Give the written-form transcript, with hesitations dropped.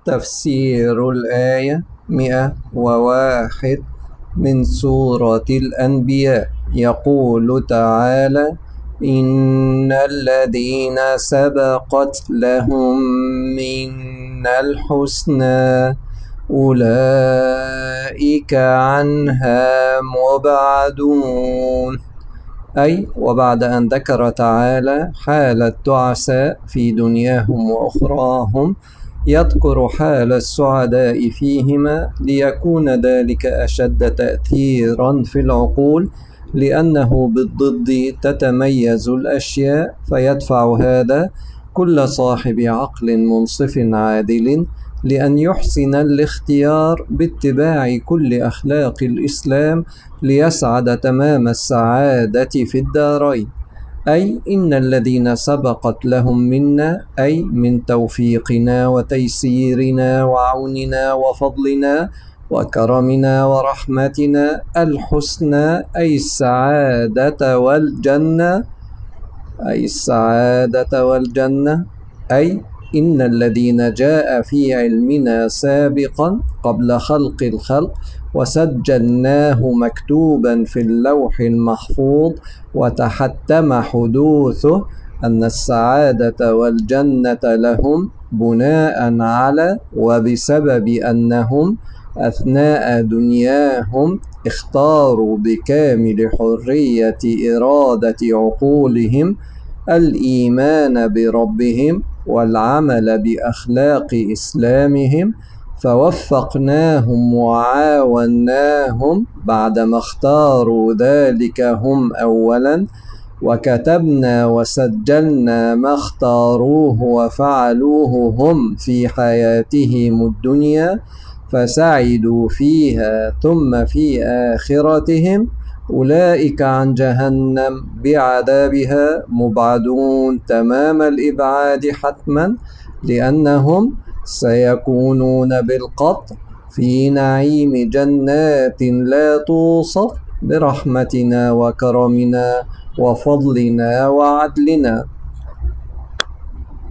تفسير الآية 101 من سورة الأنبياء. يقول تعالى: إن الذين سبقت لهم منا الحسنى أولئك عنها مبعدون. أي وبعد أن ذكر تعالى حال التعساء في دنياهم وأخراهم، يذكر حال السعداء فيهما ليكون ذلك أشد تأثيرا في العقول، لأنه بالضد تتميز الأشياء، فيدفع هذا كل صاحب عقل منصف عادل لأن يحسن الاختيار باتباع كل أخلاق الإسلام ليسعد تمام السعادة في الدارين. أي إن الذين سبقت لهم منا، أي من توفيقنا وتيسيرنا وعوننا وفضلنا وكرمنا ورحمتنا الحسنى، أي السعادة والجنة، أي إن الذين جاء في علمنا سابقا قبل خلق الخلق وسجلناه مكتوبا في اللوح المحفوظ وتحتم حدوثه، أن السعادة والجنة لهم بناء على وبسبب أنهم أثناء دنياهم اختاروا بكامل حرية إرادة عقولهم الإيمان بربهم والعمل بأخلاق إسلامهم، فوفقناهم وعاوناهم بعدما اختاروا ذلك هم أولا، وكتبنا وسجلنا ما اختاروه وفعلوه هم في حياتهم الدنيا فسعدوا فيها ثم في آخرتهم. أولئك عن جهنم بعذابها مبعدون تمام الإبعاد حتما، لأنهم سيكونون بالقطع في نعيم جنات لا توصف برحمتنا وكرمنا وفضلنا وعدلنا.